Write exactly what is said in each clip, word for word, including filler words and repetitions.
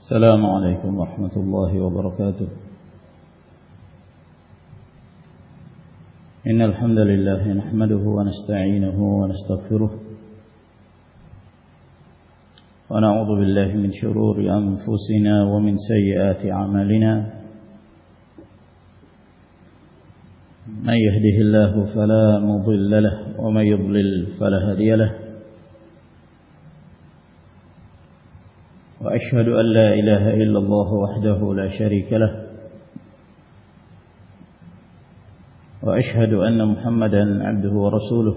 السلام عليكم ورحمة الله وبركاته. إن الحمد لله نحمده ونستعينه ونستغفره ونعوذ بالله من شرور أنفسنا ومن سيئات أعمالنا. من يهده الله فلا مضل له ومن يضلل فلا هادي له. وأشهد أن لا إله إلا الله وحده لا شريك له. وأشهد أن محمدا عبده ورسوله.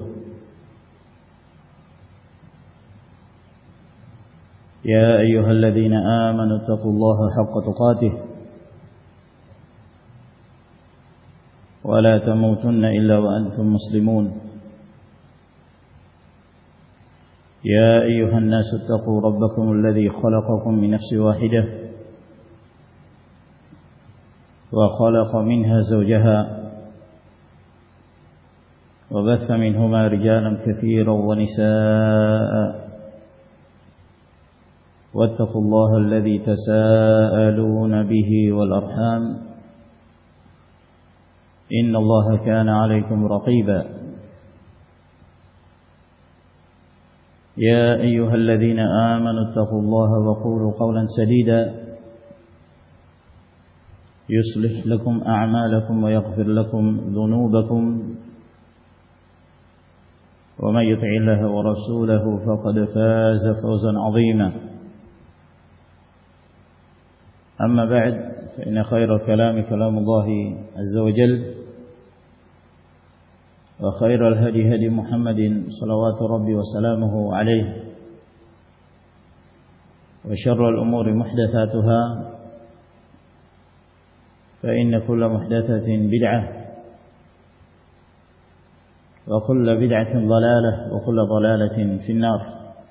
يا أيها الذين آمنوا اتقوا الله حق تقاته ولا تموتن إلا وأنتم مسلمون. يا أيها الناس اتقوا ربكم الذي خلقكم من نفس واحدة وخلق منها زوجها وبث منهما رجالا كثيرا ونساء واتقوا الله الذي تساءلون به والأرحام إن الله كان عليكم رقيبا. يا أيها الذين آمنوا اتقوا الله وقولوا قولا سديدا يصلح لكم أعمالكم ويغفر لكم ذنوبكم ومن يطع الله ورسوله فقد فاز فوزا عظيما. أما بعد فإن خير الكلام كلام الله عز وجل وخير الهدي هدي محمد صلوات ربي وسلامه عليه وشر الأمور محدثاتها فإن كل محدثة بدعة وكل بدعة ضلالة وكل ضلالة في النار.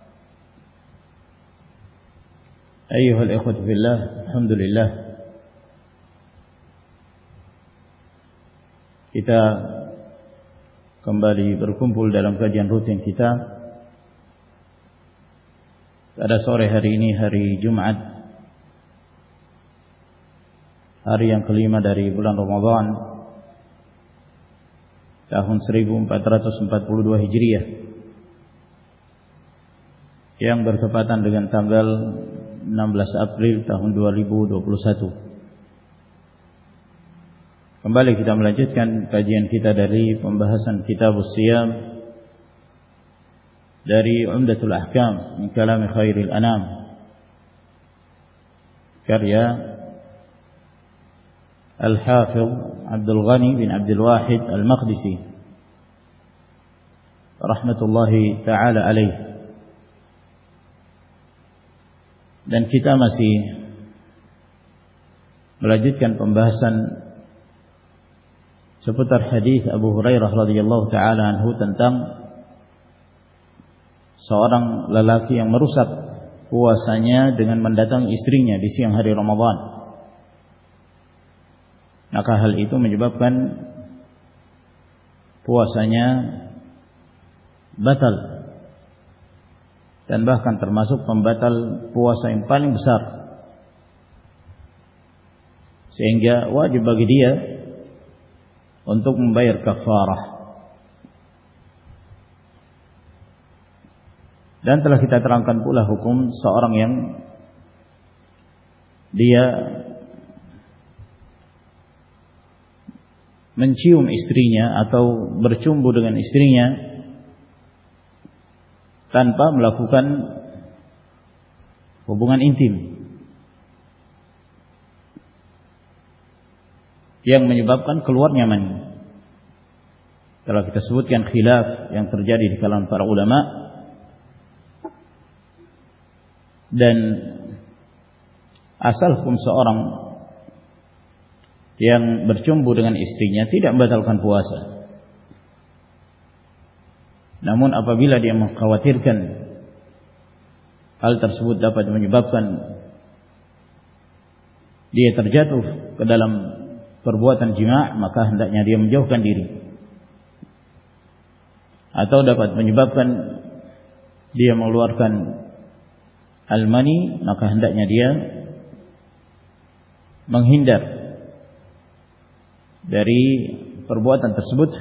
أيها الإخوة في الله، الحمد لله kita kembali berkumpul dalam kajian rutin kita pada sore hari ini, hari Jumat, hari yang kelima dari bulan Ramadan tahun seribu empat ratus empat puluh dua Hijriah yang bertepatan dengan tanggal enam belas April tahun dua ribu dua puluh satu. Kembali kita melanjutkan kajian kita dari pembahasan Kitabus Shiyam dari Umdatul Ahkam min Kalam Khairil Anam, karya Al-Hafidh Abdul Ghani bin Abdul Wahid Al-Maqdisi rahmatullahi ta'ala alaih. Dan kita masih melanjutkan pembahasan seputar hadis Abu Hurairah radhiyallahu taala anhu tentang seorang lelaki yang merusak puasanya dengan mendatangi istrinya di siang hari Ramadan. Maka hal itu menyebabkan puasanya batal dan bahkan termasuk pembatal puasa yang paling besar, sehingga wajib bagi dia untuk membayar kafarah. Dan telah kita terangkan pula hukum seorang yang dia mencium istrinya atau bercumbu dengan istrinya tanpa melakukan hubungan intim, yang menyebabkan keluarnya mani. Telah kita sebutkan khilaf yang terjadi di kalangan para ulama, dan asal hukum seorang yang bercumbu dengan istrinya tidak membatalkan puasa. Namun apabila dia mengkhawatirkan hal tersebut dapat menyebabkan dia terjatuh ke dalam perbuatan jima', maka hendaknya dia menjauhkan diri. Atau dapat menyebabkan dia mengeluarkan al-mani, maka hendaknya dia menghindar dari perbuatan tersebut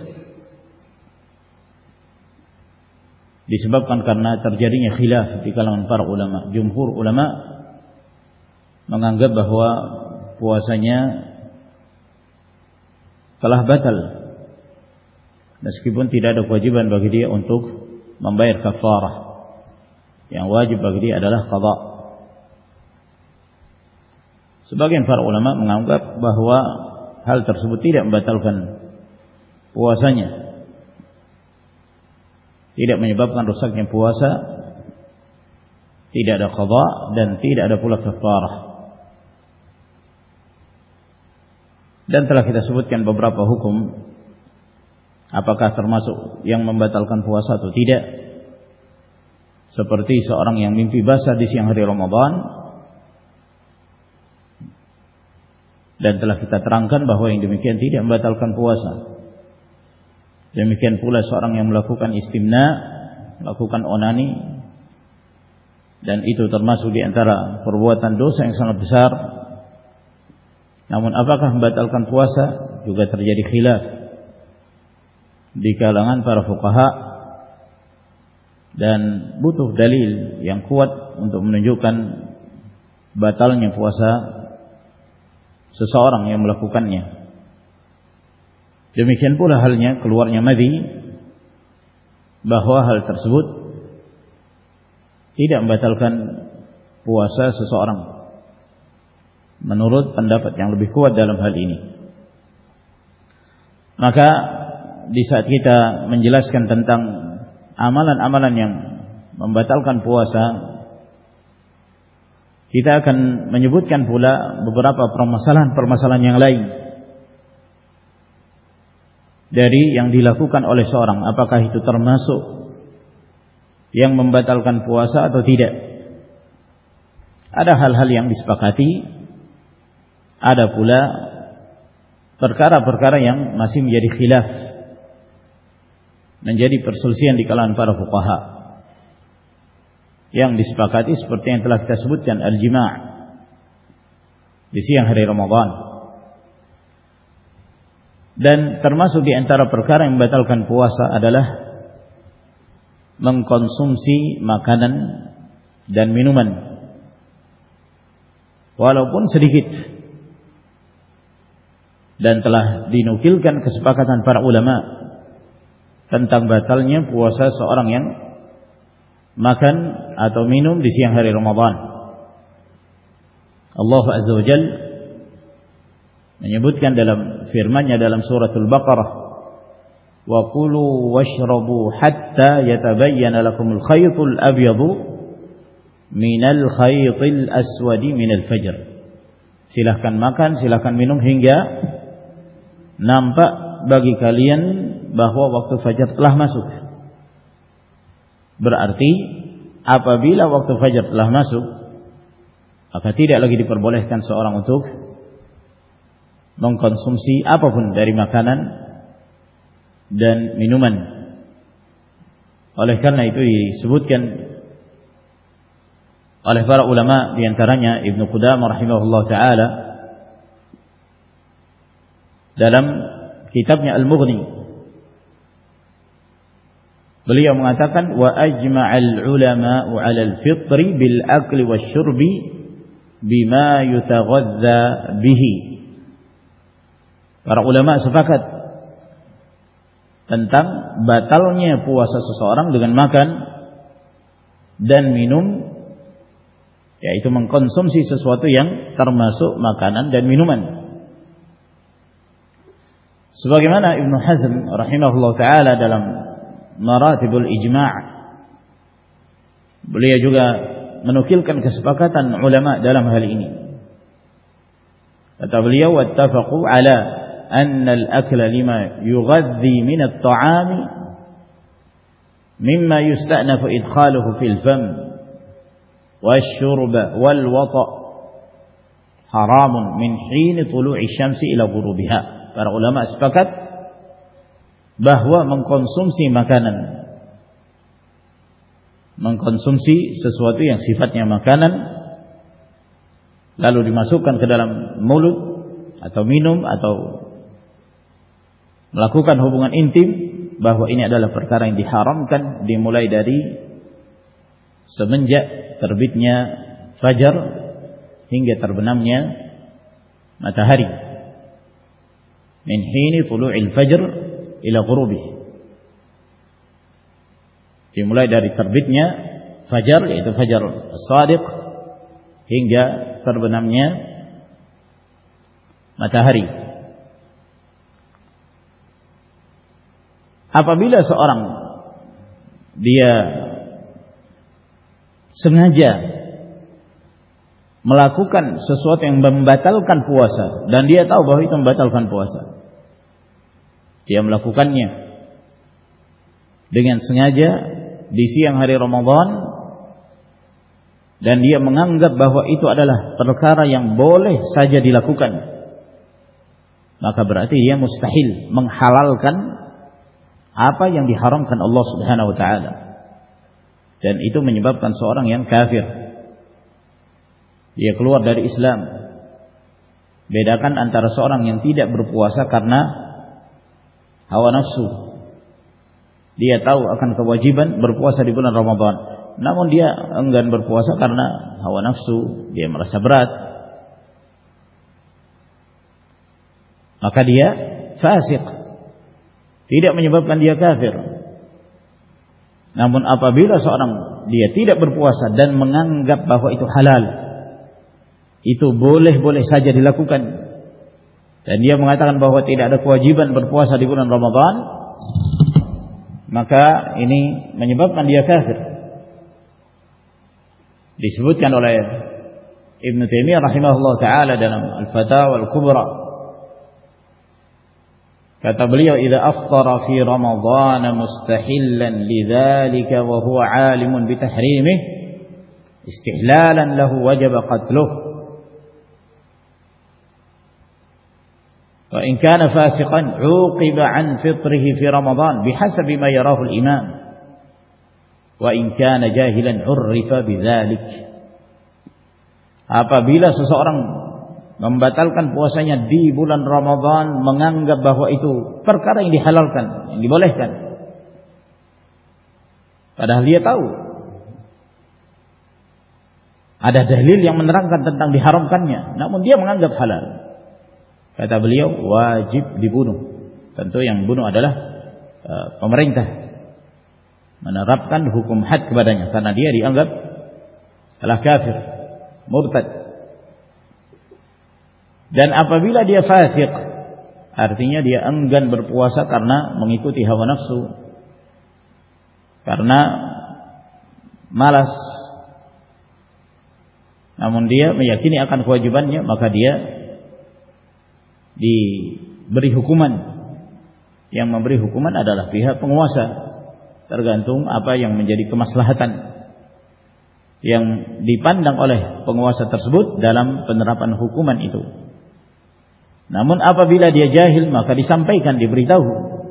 disebabkan karena terjadinya khilaf di kalangan para ulama. Jumhur ulama menganggap bahwa puasanya telah batal meskipun tidak ada kewajiban bagi dia untuk membayar kafarah. Yang wajib bagi dia adalah qada. Sebagian para ulama menganggap bahwa hal tersebut tidak membatalkan puasanya, tidak menyebabkan rusaknya puasa, tidak ada qada dan tidak ada pula kafarah. Dan telah kita sebutkan beberapa hukum, apakah termasuk yang membatalkan puasa atau tidak. Seperti seorang yang mimpi basah di siang hari Ramadan, dan telah kita terangkan bahwa yang demikian tidak membatalkan puasa. Demikian pula seorang yang melakukan istimna, melakukan onani, dan itu termasuk di antara perbuatan dosa yang sangat besar. Namun apakah membatalkan puasa? Juga terjadi khilaf di kalangan para fuqaha, dan butuh dalil yang kuat untuk menunjukkan batalnya puasa seseorang yang melakukannya. Demikian pula halnya keluarnya madhi, bahwa hal tersebut tidak membatalkan puasa seseorang menurut pendapat yang lebih kuat dalam hal ini. Maka di saat kita menjelaskan tentang amalan-amalan yang membatalkan puasa, kita akan menyebutkan pula beberapa permasalahan-permasalahan yang lain dari yang dilakukan oleh seorang, apakah itu termasuk yang membatalkan puasa atau tidak. Ada hal-hal yang disepakati, ada pula perkara-perkara yang masih menjadi khilaf, menjadi perselisihan di kalangan para fuqaha. Yang disepakati seperti yang telah kita sebutkan, al-jima' di siang hari Ramadan. Dan termasuk di antara perkara yang membatalkan puasa adalah mengkonsumsi makanan dan minuman walaupun sedikit. Dan telah dinukilkan kesepakatan para ulama tentang batalnya puasa seorang yang makan atau minum di siang hari Ramadan. Allah Azza wa Jalla menyebutkan dalam firman-Nya dalam suratul Baqarah, wa kulu washrabu hatta yatabayyana lakumul khaytul abyadu minal khaytil aswadi minal fajr. Silahkan makan, silahkan minum hingga nampak bagi kalian bahwa waktu fajar telah masuk. Berarti apabila waktu fajar telah masuk, maka tidak lagi diperbolehkan seorang untuk mengkonsumsi apapun dari makanan dan minuman. Oleh karena itu disebutkan oleh para ulama, di antaranya Ibnu Qudamah rahimahullah taala dalam kitabnya Al-Mughni, beliau mengatakan wa ajma'al ulama'u 'ala al-fitri bil akli wasyurbi bima yutaghadza bihi. Para ulama sepakat tentang batalnya puasa seseorang dengan makan dan minum, yaitu mengkonsumsi sesuatu yang termasuk makanan dan minuman. Sebagaimana Ibnu Hazm rahimahullah taala dalam Maratibul Ijma', beliau juga menukilkan kesepakatan ulama dalam hal ini. Kata beliau, wattafaqu ala anna al-akla lima yughadhi min at-ta'ami mimma yusta'nafu idkhaluhu fil fam wasyurba wal wata' haramun min hin tulu'i syamsi ila ghurubiha. Para ulama sepakat bahwa mengkonsumsi makanan, mengkonsumsi sesuatu yang sifatnya makanan lalu dimasukkan ke dalam mulut atau minum atau melakukan hubungan intim, bahwa ini adalah perkara yang diharamkan dimulai dari semenjak terbitnya fajar hingga terbenamnya matahari, min hini tulu'il fajr ila ghurubih, dimulai dari terbitnya fajar, yaitu fajar as-shadiq, hingga terbenamnya matahari. Apabila seorang dia sengaja melakukan sesuatu yang membatalkan puasa dan dia tahu bahwa itu membatalkan puasa, dia melakukannya dengan sengaja di siang hari Ramadan dan dia menganggap bahwa itu adalah perkara yang boleh saja dilakukan, maka berarti dia mustahil menghalalkan apa yang diharamkan Allah Subhanahu wa taala, dan itu menyebabkan seorang yang kafir, dia keluar dari Islam. Bedakan antara seorang yang tidak berpuasa karena hawa nafsu, dia tahu akan kewajiban berpuasa di bulan Ramadan, namun dia enggan berpuasa karena hawa nafsu, dia merasa berat, maka dia fasik, tidak menyebabkan dia kafir. Namun apabila seorang dia tidak berpuasa dan menganggap bahwa itu halal, itu boleh-boleh saja dilakukan, dan dia mengatakan bahwa tidak ada kewajiban berpuasa di bulan Ramadan, maka ini menyebabkan dia kafir. Disebutkan oleh Ibnu Taimiyah rahimahullah taala dalam Al-Fatawa Al-Kubra, kata beliau, idza aftara fi Ramadan mustahillan lidzalika wa huwa 'alimun bi tahrimihi istihlalan lahu wajaba qatluhu wa in kana fasiqan 'uqiba 'an fitrihi fi Ramadan bihasabi ma yarahu al-imam wa in kana jahilan 'urrifa bidzalik. Apabila seseorang membatalkan puasanya di bulan Ramadan menganggap bahwa itu perkara yang dihalalkan, yang dibolehkan, padahal dia tahu ada dalil yang menerangkan tentang diharamkannya, namun dia menganggap halal, kata beliau wajib dibunuh. Tentu yang bunuh adalah uh, pemerintah, menerapkan hukum had kepadanya karena dia dianggap telah kafir, murtad. Dan apabila dia fasik, artinya dia enggan berpuasa karena mengikuti hawa nafsu, karena malas, namun dia meyakini akan kewajibannya, maka dia diberi hukuman. Yang memberi hukuman adalah pihak penguasa, tergantung apa yang menjadi kemaslahatan yang dipandang oleh penguasa tersebut dalam penerapan hukuman itu. Namun apabila dia jahil, maka disampaikan, diberitahu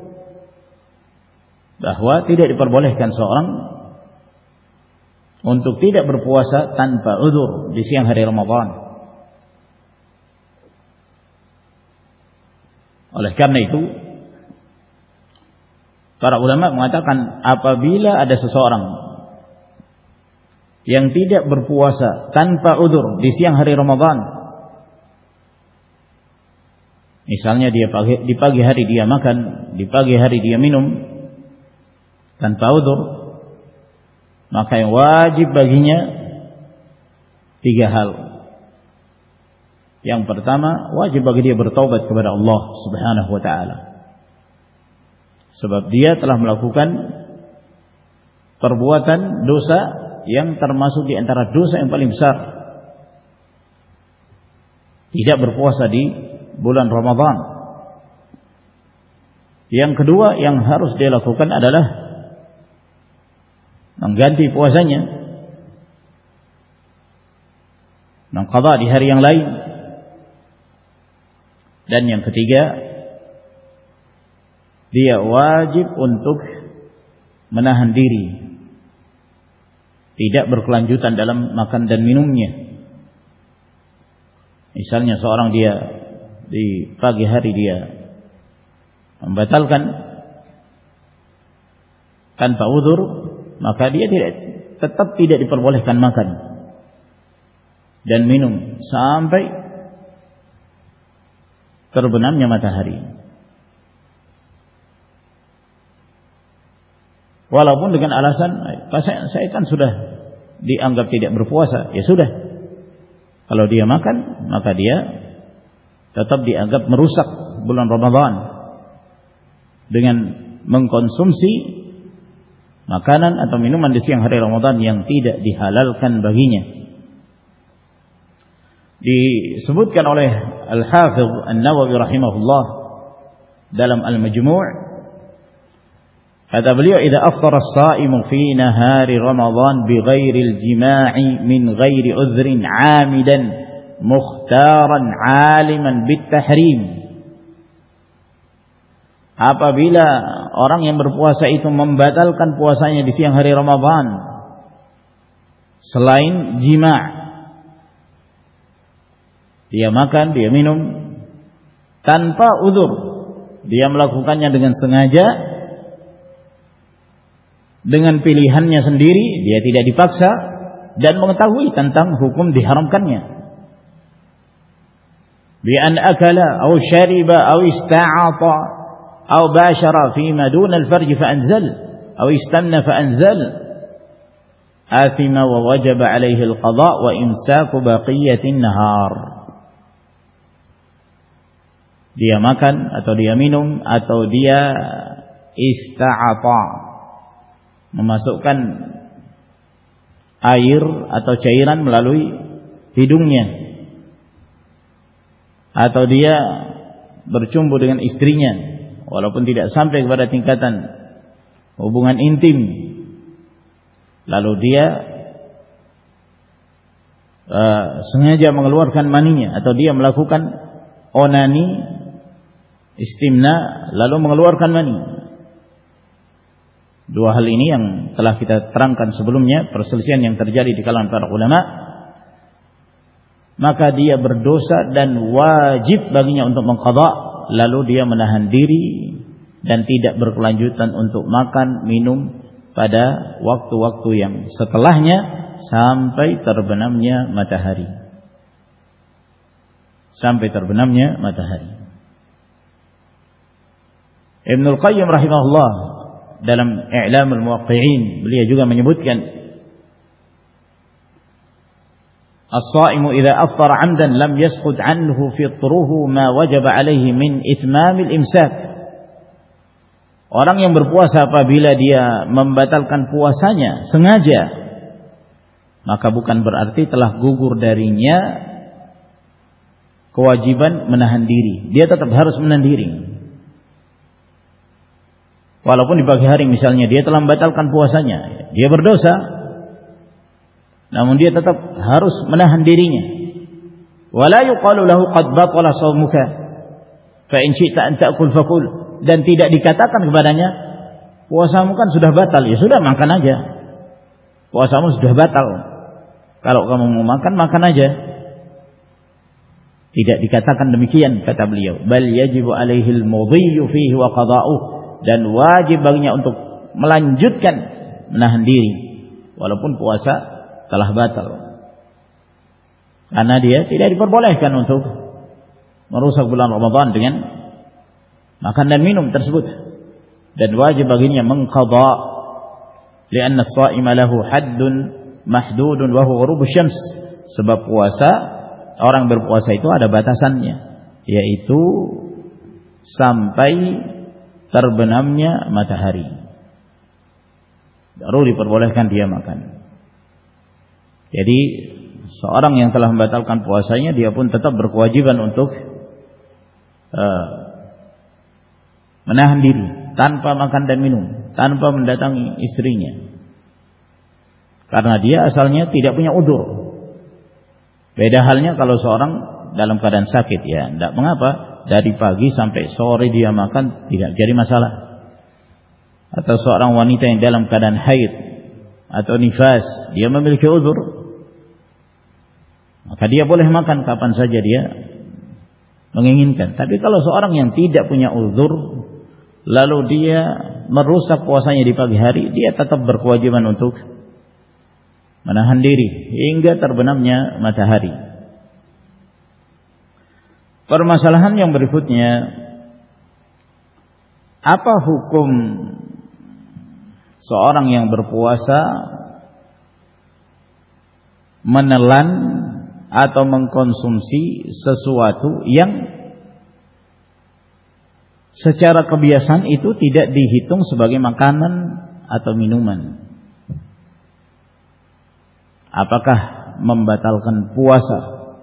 bahwa tidak diperbolehkan seorang untuk tidak berpuasa tanpa uzur di siang hari Ramadan. Oleh karena itu, para ulama mengatakan apabila ada seseorang yang tidak berpuasa tanpa uzur di siang hari Ramadan, misalnya dia pagi, di pagi hari dia makan, di pagi hari dia minum tanpa uzur, maka yang wajib baginya tiga hal. Yang pertama, wajib bagi dia bertaubat kepada Allah Subhanahu wa taala, sebab dia telah melakukan perbuatan dosa yang termasuk di antara dosa yang paling besar, tidak berpuasa di bulan Ramadan. Yang kedua yang harus dia lakukan adalah mengganti puasanya, mengqadha di hari yang lain. Dan yang ketiga, dia wajib untuk menahan diri, tidak berkelanjutan dalam makan dan minumnya. Misalnya seorang dia di pagi hari dia membatalkan tanpa uzur, maka dia tidak, tetap tidak diperbolehkan makan dan minum sampai terbenamnya matahari. Walaupun dengan alasan, saya, saya kan sudah dianggap tidak berpuasa, ya sudah. Kalau dia makan, maka dia tetap dianggap merusak bulan Ramadan dengan mengkonsumsi makanan atau minuman di siang hari Ramadan yang tidak dihalalkan baginya. Disebutkan oleh Al-Hafidh An-Nawawi rahimahullah dalam Al-Majmu', kata beliau, idza aftara as-sha'imu fi nahari Ramadan bighairi al-jima'i min ghairi udhrin 'amidan mukhtaran 'aliman bit-tahrim. Apabila orang yang berpuasa itu membatalkan puasanya di siang hari Ramadan selain jima', dia makan, dia minum tanpa udzur, dia melakukannya dengan sengaja, dengan pilihannya sendiri, dia tidak dipaksa dan mengetahui tentang hukum diharamkannya. Bi an akala aw shariba aw ista'ata aw bashara fi ma duna al-farj fa anzal aw istamna fa anzal athima wa wajaba alayhi al-qada wa imsaku baqiyatin nahar. Dia makan atau dia minum atau dia ista'ata, memasukkan air atau cairan melalui hidungnya, atau dia bercumbu dengan istrinya walaupun tidak sampai kepada tingkatan hubungan intim, lalu dia uh, sengaja mengeluarkan maninya, atau dia melakukan onani, istimna, lalu mengeluarkan mani. Dua hal ini yang telah kita terangkan sebelumnya, perselisihan yang terjadi di kalangan para ulama, maka dia berdosa dan wajib baginya untuk mengqadha, lalu dia menahan diri dan tidak berkelanjutan untuk makan minum pada waktu-waktu yang setelahnya sampai terbenamnya matahari. Sampai terbenamnya matahari. Ibnul Qayyim rahimahullah dalam I'lamul Muwaqqi'in, beliau juga menyebutkan, as-sha'imu idza aftara 'amdan lam yasqut 'anhu fitruhu ma wajaba 'alaihi min itmamil imsak. Orang yang berpuasa apabila dia membatalkan puasanya sengaja, maka bukan berarti telah gugur darinya kewajiban menahan diri. Dia tetap harus menahan diri. Walaupun di pagi hari misalnya dia telah membatalkan puasanya, dia berdosa, namun dia tetap harus menahan dirinya. Wala yuqalu lahu qad batala shaumuka fa in syi'ta an ta'kul fakul, dan tidak dikatakan kepadanya, puasamu kan sudah batal, ya sudah makan aja. Puasamu sudah batal, kalau kamu mau makan, makan aja. Tidak dikatakan demikian, kata beliau. Bal yajibu alaihi al-mudhi fihi wa qada'uh, dan wajib baginya untuk melanjutkan menahan diri walaupun puasa telah batal, karena dia tidak diperbolehkan untuk merusak bulan Ramadan dengan makan dan minum tersebut, dan wajib baginya mengqadha, lianna as-sha'ima lahu haddun mahdudun wa huwa ghurubus syams, sebab puasa, orang berpuasa itu ada batasannya, yaitu sampai terbenamnya matahari, baru diperbolehkan dia makan. Jadi seorang yang telah membatalkan puasanya, dia pun tetap berkewajiban untuk uh, menahan diri tanpa makan dan minum, tanpa mendatangi istrinya, karena dia asalnya tidak punya udzur. Beda halnya kalau seorang dalam keadaan sakit, ya tidak mengapa, dari pagi sampai sore dia makan, tidak jadi masalah. Atau seorang wanita yang dalam keadaan haid atau nifas, dia memiliki uzur, maka dia boleh makan kapan saja dia menginginkan. Tapi kalau seorang yang tidak punya uzur, lalu dia merusak puasanya di pagi hari, dia tetap berkewajiban untuk menahan diri hingga terbenamnya matahari. Permasalahan yang berikutnya, apa hukum seorang yang berpuasa menelan atau mengkonsumsi sesuatu yang secara kebiasaan itu tidak dihitung sebagai makanan atau minuman? Apakah membatalkan puasa?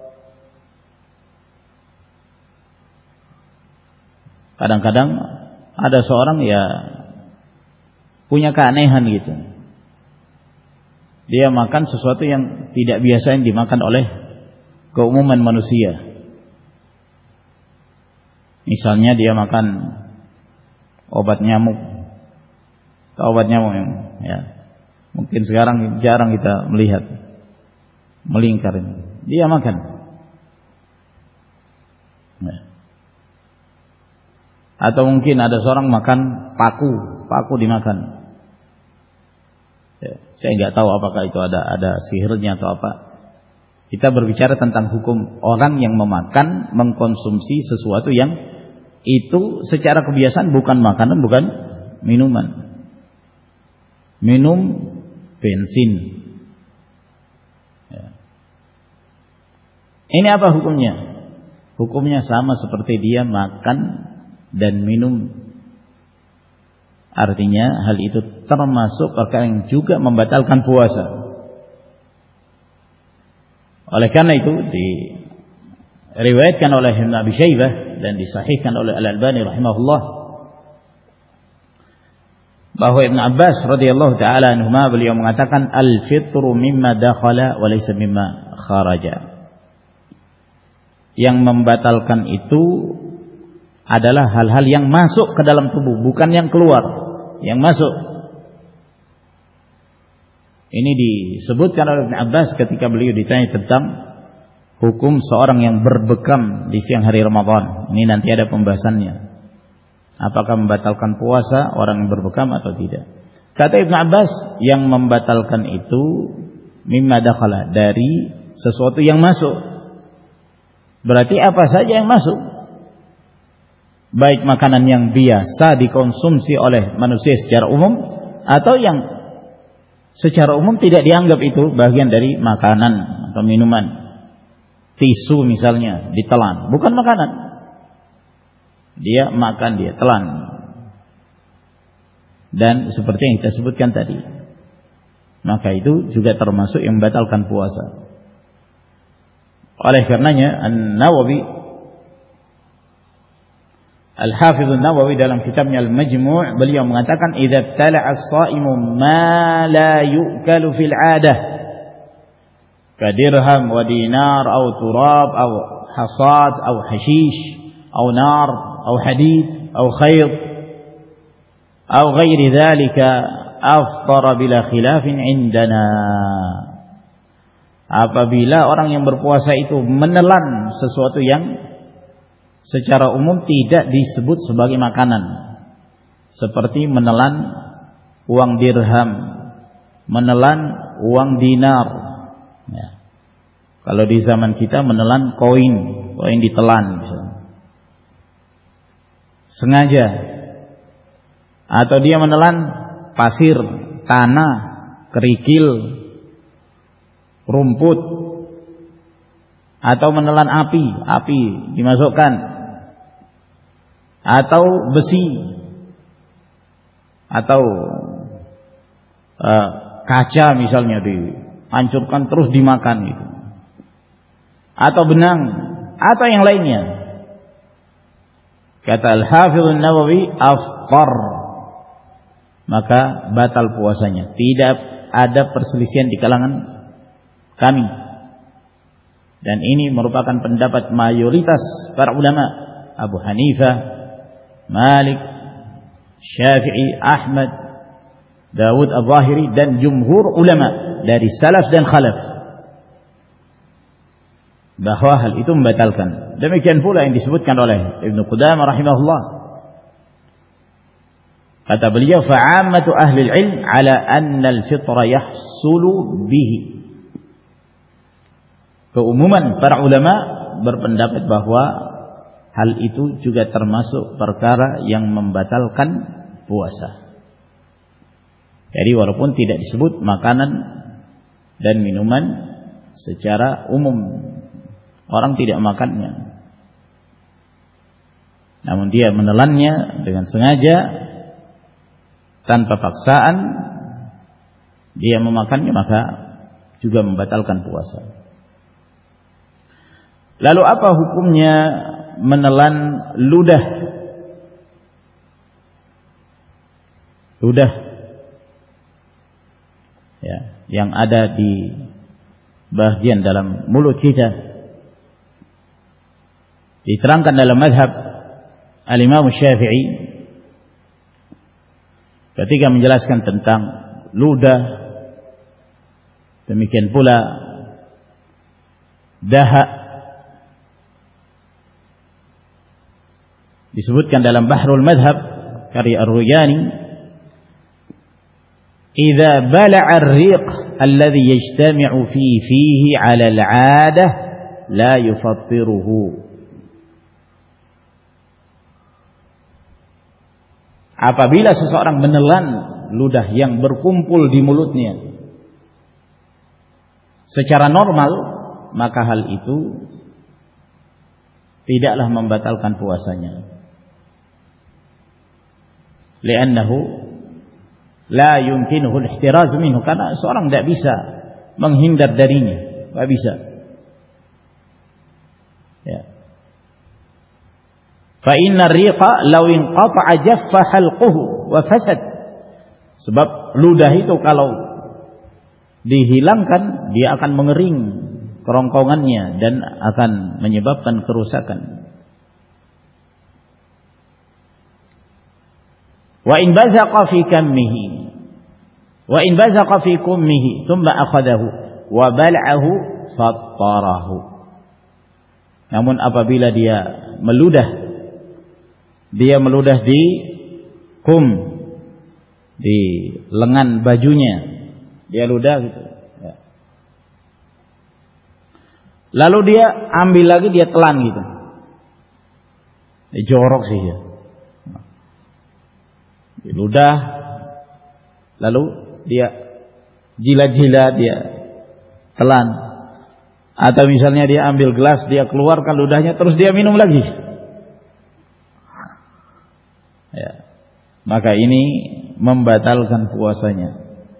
Kadang-kadang ada seorang ya punya keanehan gitu. Dia makan sesuatu yang tidak biasa yang dimakan oleh keumuman manusia. Misalnya dia makan obat nyamuk, obat nyamuk ya. Mungkin sekarang jarang kita melihat melingkar ini. Dia makan. Ya. Atau mungkin ada seorang makan paku, paku dimakan. Ya, saya nggak tahu apakah itu ada ada sihirnya atau apa. Kita berbicara tentang hukum orang yang memakan, mengkonsumsi sesuatu yang itu secara kebiasaan bukan makanan, bukan minuman. Minum bensin. Ya. Ini apa hukumnya? Hukumnya sama seperti dia makan dan minum. Artinya hal itu termasuk perkara yang juga membatalkan puasa. Oleh karena itu diriwayatkan oleh Ibnu Abi Syaibah dan disahihkan oleh Al-Albani rahimahullah bahwa Ibnu Abbas radhiyallahu taala anhuma beliau mengatakan al-fitru mimma dakhala wa laysa mimma kharaja. Yang membatalkan itu adalah hal-hal yang masuk ke dalam tubuh, bukan yang keluar. Yang masuk. Ini disebutkan oleh Ibnu Abbas ketika beliau ditanya tentang hukum seorang yang berbekam di siang hari Ramadan. Ini nanti ada pembahasannya. Apakah membatalkan puasa orang yang berbekam atau tidak? Kata Ibnu Abbas, yang membatalkan itu mimma dakhala, dari sesuatu yang masuk. Berarti apa saja yang masuk? Baik makanan yang biasa dikonsumsi oleh manusia secara umum, atau yang secara umum tidak dianggap itu bagian dari makanan atau minuman. Tisu misalnya ditelan, bukan makanan. Dia makan, dia telan. Dan seperti yang kita sebutkan tadi, maka itu juga termasuk yang membatalkan puasa. Oleh karenanya An-Nawawi Al-Hafidh An-Nawawi dalam kitabnya Al-Majmu' beliau mengatakan idza tala'a as-sha'imu ma la yu'kalu fil 'adah ka dirham wa dinar aw turab aw hasad aw hashish aw nar aw hadid aw khayt aw ghairi dhalika aftara bila khilafin 'indana. Apabila orang yang berpuasa itu menelan sesuatu yang secara umum tidak disebut sebagai makanan, seperti menelan uang dirham, menelan uang dinar ya. Kalau di zaman kita menelan koin, koin ditelan misalnya, sengaja. Atau dia menelan pasir, tanah, kerikil, rumput, atau menelan api, api dimasukkan, atau besi, atau uh, kaca misalnya dihancurkan terus dimakan itu, atau benang, atau yang lainnya. Kata Al-Hafidh An-Nawawi afqar, maka batal puasanya. Tidak ada perselisihan di kalangan kami, dan ini merupakan pendapat mayoritas para ulama, Abu Hanifah, Malik, Syafi'i, Ahmad, Dawud Al-Zahiri, dan jumhur ulama dari salaf dan khalaf. bahwa hal itu membatalkan. Demikian pula yang disebutkan oleh Ibnu Qudamah rahimahullah. Kata beliau, fa'ammatu ahli al-ilm ala anna al-fitra yahsulu bihi. Keumuman para ulama berpendapat bahwa hal itu juga termasuk perkara yang membatalkan puasa. Jadi walaupun tidak disebut makanan dan minuman secara umum, orang tidak makannya, namun dia menelannya dengan sengaja tanpa paksaan, dia memakannya, maka juga membatalkan puasa. Lalu apa hukumnya menelan ludah? Ludah ya, yang ada di bagian dalam mulut kita. Diterangkan dalam mazhab Al-Imam Syafi'i ketika menjelaskan tentang ludah, demikian pula dahak, disebutkan dalam Bahrul Madhab karya Ar-Ruyani, idza bala'a ar-riq alladhi yajtami'u fi fihi 'ala al-'adah la yufattiruhu. Apabila seseorang menelan ludah yang berkumpul di mulutnya secara normal, maka hal itu tidaklah membatalkan puasanya. Li'annahu la yumkinuhu al-ihtiraz minhu, karena seorang tidak bisa menghindar darinya, tidak bisa. Ya. Fa inna ar-riqa law inqata'a jaffa halquhu wa fasad. Sebab ludah itu kalau dihilangkan dia akan mengering kerongkongannya dan akan menyebabkan kerusakan. Wa in bazaqa fi kammihi wa in bazaqa fi kummihi thumma akhadahu wa bal'ahu fattarahu. Namun apabila dia meludah, dia meludah di kum, di lengan bajunya, dia ludah gitu ya. Lalu dia ambil lagi, dia telan gitu, dia jorok sih ya, dia ludah, lalu dia jilat-jilat, dia telan. Atau misalnya dia ambil gelas, dia keluarkan ludahnya, terus dia minum lagi ya, maka ini membatalkan puasanya.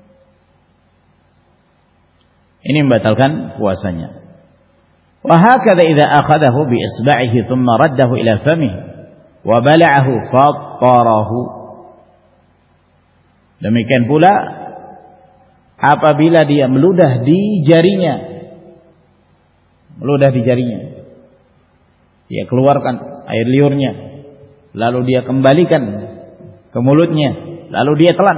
Ini membatalkan puasanya. Wa hakadha idza akhadahu bi isba'ihi thumma raddahu ila famihi wa bala'ahu fattarahu. Demikian pula apabila dia meludah di jarinya, meludah di jarinya, dia keluarkan air liurnya, lalu dia kembalikan ke mulutnya, lalu dia telan,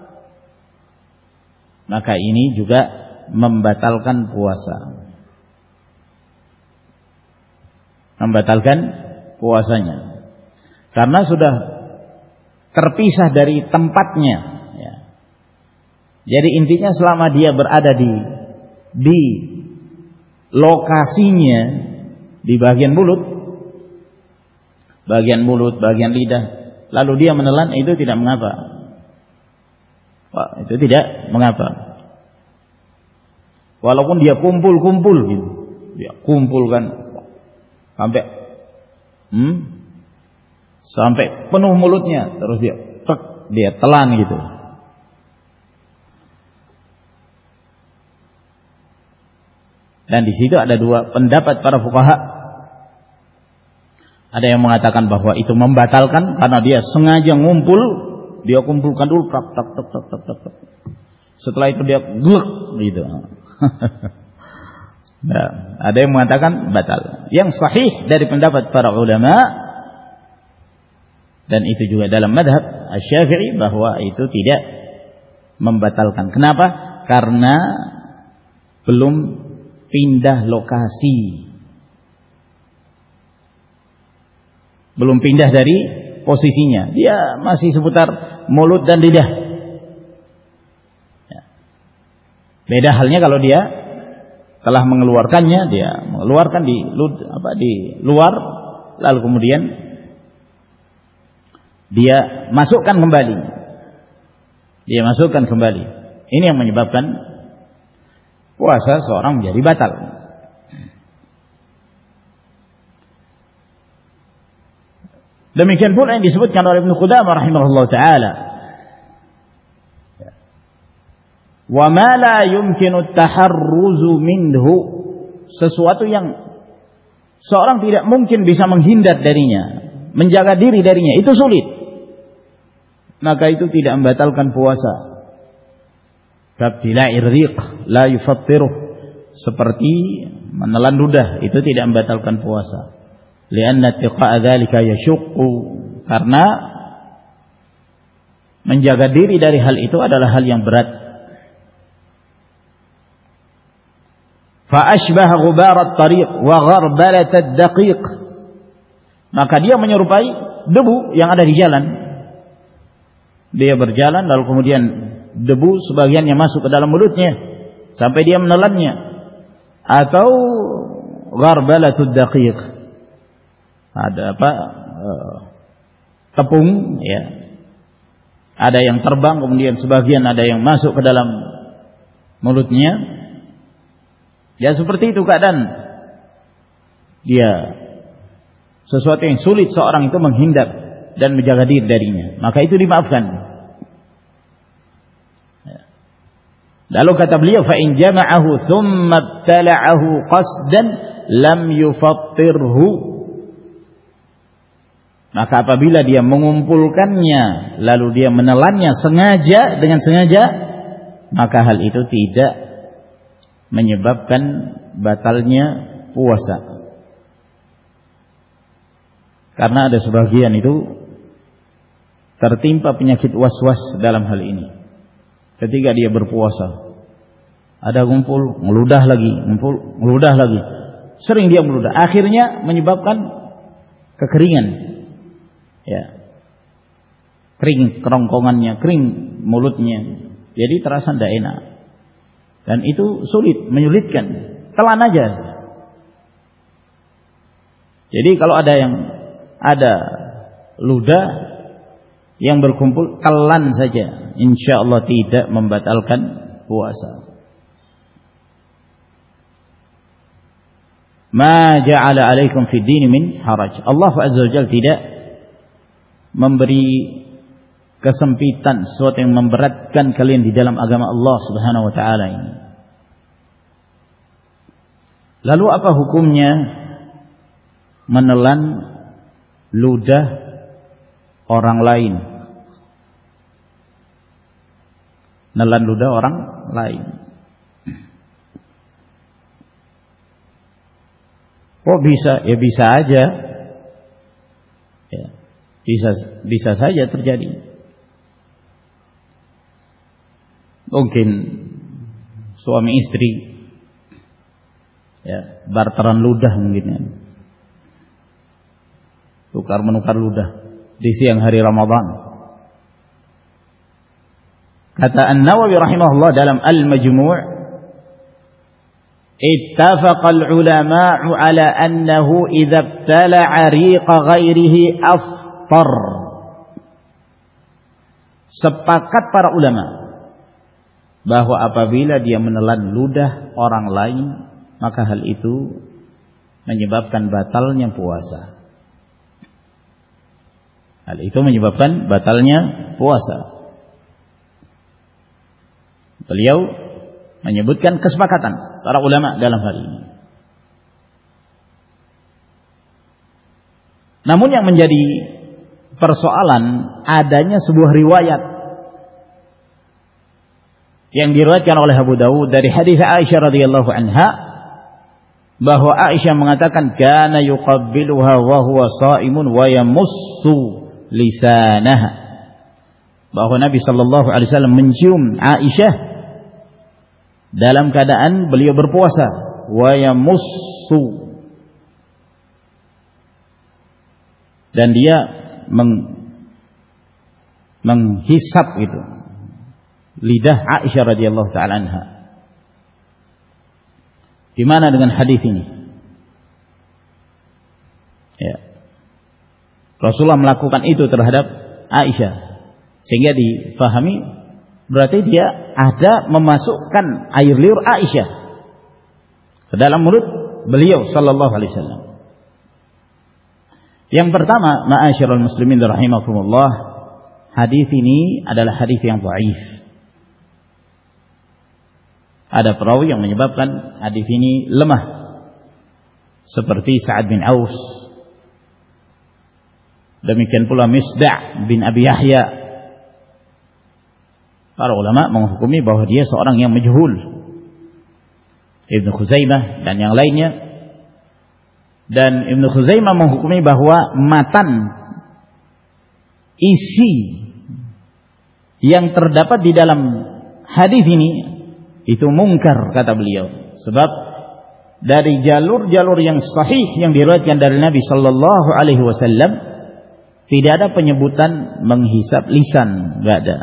maka ini juga membatalkan puasa, membatalkan puasanya, karena sudah terpisah dari tempatnya ya. Jadi intinya selama dia berada di di lokasinya, di bagian mulut, bagian mulut, bagian lidah, lalu dia menelan, itu tidak mengapa. Wah, itu tidak mengapa. Walaupun dia kumpul-kumpul gitu, dia kumpulkan sampai hmm, sampai penuh mulutnya, terus dia tek, dia telan gitu. Dan di situ ada dua pendapat para fuqaha. Ada yang mengatakan bahwa itu membatalkan karena dia sengaja ngumpul, dia kumpulkan dulu, tak tak tak tak tak tak. Setelah itu dia glek gitu. Nah, ada yang mengatakan batal. Yang sahih dari pendapat para ulama, dan itu juga dalam madhab Asy-Syafi'i, bahwa itu tidak membatalkan. Kenapa? Karena belum pindah lokasi belum pindah dari posisinya, dia masih seputar mulut dan lidah. Beda halnya kalau dia telah mengeluarkannya, dia mengeluarkan di apa di luar, lalu kemudian dia masukkan kembali, dia masukkan kembali. Ini yang menyebabkan puasa seorang menjadi batal. Demikian pula yang disebutkan oleh Ibnu Qudamah rahimahullah taala, wa ma la yumkinu at-taharruzu minhu, sesuatu yang seorang tidak mungkin bisa menghindar darinya, menjaga diri darinya, itu sulit, maka itu tidak membatalkan puasa. Kabtila'ir riq la yufattiruh, seperti menelan ludah, itu tidak membatalkan puasa. Lianna tiqa'a dzalika yashuqqu, karena menjaga diri dari hal itu adalah hal yang berat. Fa ashbaha ghubar at-tariq wa gharbalat ad-daqiq, maka dia menyerupai debu yang ada di jalan. Dia berjalan lalu kemudian debu sebagiannya masuk ke dalam mulutnya sampai dia menelannya, atau gharbalatud daqiq, ada apa uh, tepung ya, ada yang terbang kemudian sebagian ada yang masuk ke dalam mulutnya, ya seperti itu keadaan dia, sesuatu yang sulit seorang itu menghindar dan menjaga diri darinya, maka itu dimaafkan. Lalu kata beliau, fa in jama'ahu thumma ibtala'ahu qasdan lam yufattirhu, maka apabila dia mengumpulkannya lalu dia menelannya sengaja, dengan sengaja, maka hal itu tidak menyebabkan batalnya puasa. Karena ada sebagian itu tertimpa penyakit was-was dalam hal ini. Ketika dia berpuasa, ada ngumpul, ngeludah lagi, ngumpul, ngeludah lagi, sering dia meludah, akhirnya menyebabkan kekeringan. Ya, kering kerongkongannya, kering mulutnya, jadi terasa tidak enak, dan itu sulit, menyulitkan, telan aja. Jadi kalau ada yang ada ludah yang berkumpul, telan saja, insya Allah tidak membatalkan puasa. Ma ja'ala alaikum fid dini min haraj, Allah azza wa jalla tidak memberi kesempitan, sesuatu yang memberatkan kalian di dalam agama Allah Subhanahu wa taala ini. Lalu apa hukumnya menelan ludah orang lain? Menelan ludah orang lain. Oh bisa, ya bisa aja. Ya. Bisa bisa saja terjadi. Mungkin suami istri ya, barteran ludah mungkin ya. Tukar menukar ludah di siang hari Ramadan. Kata An-Nawawi rahimahullah dalam Al-Majmu', ittafaqa al-ulama'u ala annahu idza ibtala'a riqa ghairihi af sepakat para ulama bahwa apabila dia menelan ludah orang lain, maka hal itu menyebabkan batalnya puasa. Hal itu menyebabkan batalnya puasa. Beliau menyebutkan kesepakatan para ulama dalam hal ini. Namun yang menjadi persoalan adanya sebuah riwayat yang diriwayatkan oleh Abu Dawud dari hadis Aisyah radhiyallahu anha, bahwa Aisyah mengatakan kana yuqabbiluha wa huwa shaimun wa yamussu lisanaha, bahwa Nabi sallallahu alaihi wasallam mencium Aisyah dalam keadaan beliau berpuasa, wa yamussu dan dia meng, menghisap itu lidah Aisyah radhiyallahu taala anha. Di mana dengan hadis ini? Ya. Rasulullah melakukan itu terhadap Aisyah sehingga difahami berarti dia ada memasukkan air liur Aisyah ke dalam mulut beliau sallallahu alaihi wasallam. Yang pertama, ma'asyiral muslimin rahimakumullah, hadis ini adalah hadis yang dhaif. Ada perawi yang menyebabkan hadis ini lemah, seperti Sa'ad bin Aus. Demikian pula Misda' bin Abi Yahya. Para ulama menghukumi bahwa dia seorang yang majhul. Ibnu Khuzaimah dan yang lainnya. Dan Ibnu Khuzaimah menghukumi bahwa matan isi yang terdapat di dalam hadis ini itu mungkar, kata beliau, sebab dari jalur-jalur yang sahih yang diriwayatkan dari Nabi sallallahu alaihi wasallam tidak ada penyebutan menghisap lisan, enggak ada.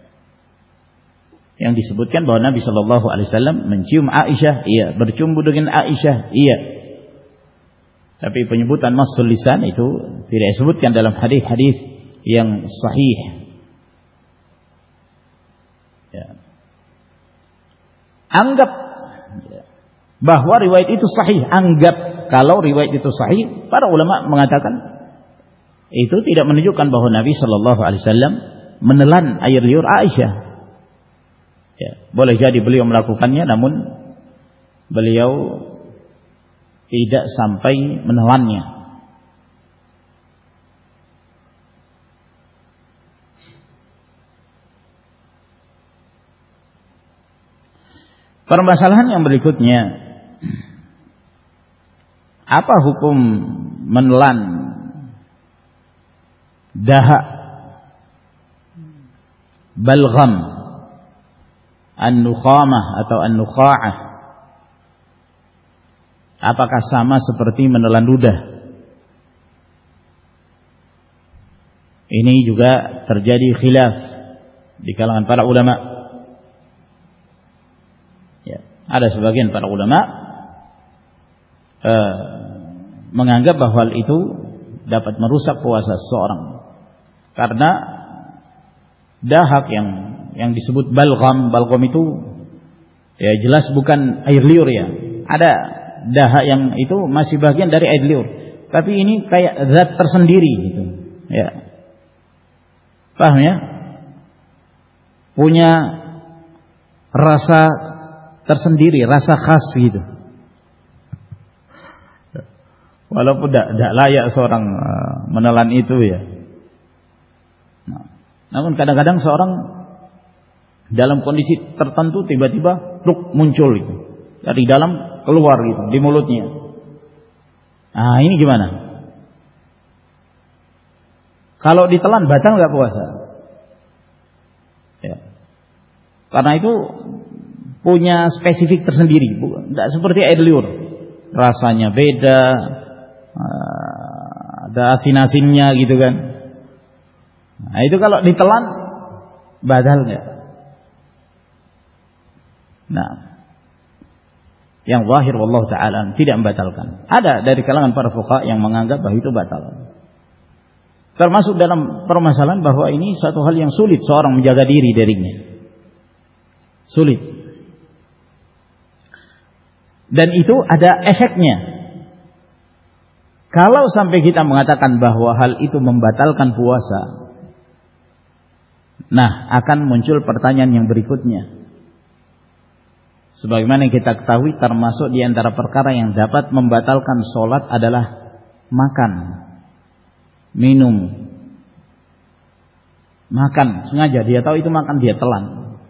Yang disebutkan bahwa Nabi sallallahu alaihi wasallam mencium Aisyah, iya, bercumbu dengan Aisyah, iya. Tapi penyebutan masul lisan itu tidak disebutkan dalam hadis-hadis yang sahih. Ya. Anggap bahwa riwayat itu sahih. Anggap kalau riwayat itu sahih, para ulama mengatakan itu tidak menunjukkan bahwa Nabi Shallallahu Alaihi Wasallam menelan air liur Aisyah. Ya, boleh jadi beliau melakukannya, namun beliau tidak sampai menelannya. Permasalahan yang berikutnya, apa hukum menelan dahak balgham, an-nukhamah atau an-nukha'ah? Apakah sama seperti menelan ludah? Ini juga terjadi khilaf di kalangan para ulama. Ada sebagian para ulama eh, menganggap bahwa hal itu dapat merusak puasa seseorang, karena dahak yang yang disebut balgham, balgham itu ya jelas bukan air liur ya. Ada dahak yang itu masih bagian dari air liur, tapi ini kayak zat tersendiri gitu. Ya, paham ya? Punya rasa tersendiri, rasa khas gitu. Walaupun tidak layak seorang uh, menelan itu ya. Nah, namun kadang-kadang seorang dalam kondisi tertentu tiba-tiba pluk muncul itu dari dalam keluar gitu di mulutnya. Ah, ini gimana? Kalau ditelan batal nggak puasa? Ya. Karena itu punya spesifik tersendiri, tidak seperti air liur, rasanya beda, ada asin-asinnya gitu kan. Nah, itu kalau ditelan batal nggak? Nah, yang zahir wallahu ta'ala tidak membatalkan. Ada dari kalangan para fuqaha yang menganggap bahwa itu batal. Termasuk dalam permasalahan bahwa ini satu hal yang sulit seorang menjaga diri darinya. Sulit. Dan itu ada efeknya. Kalau sampai kita mengatakan bahwa hal itu membatalkan puasa, nah akan muncul pertanyaan yang berikutnya. Sebagaimana yang kita ketahui, termasuk di antara perkara yang dapat membatalkan sholat adalah makan, minum. Makan sengaja, dia tahu itu makan, dia telan.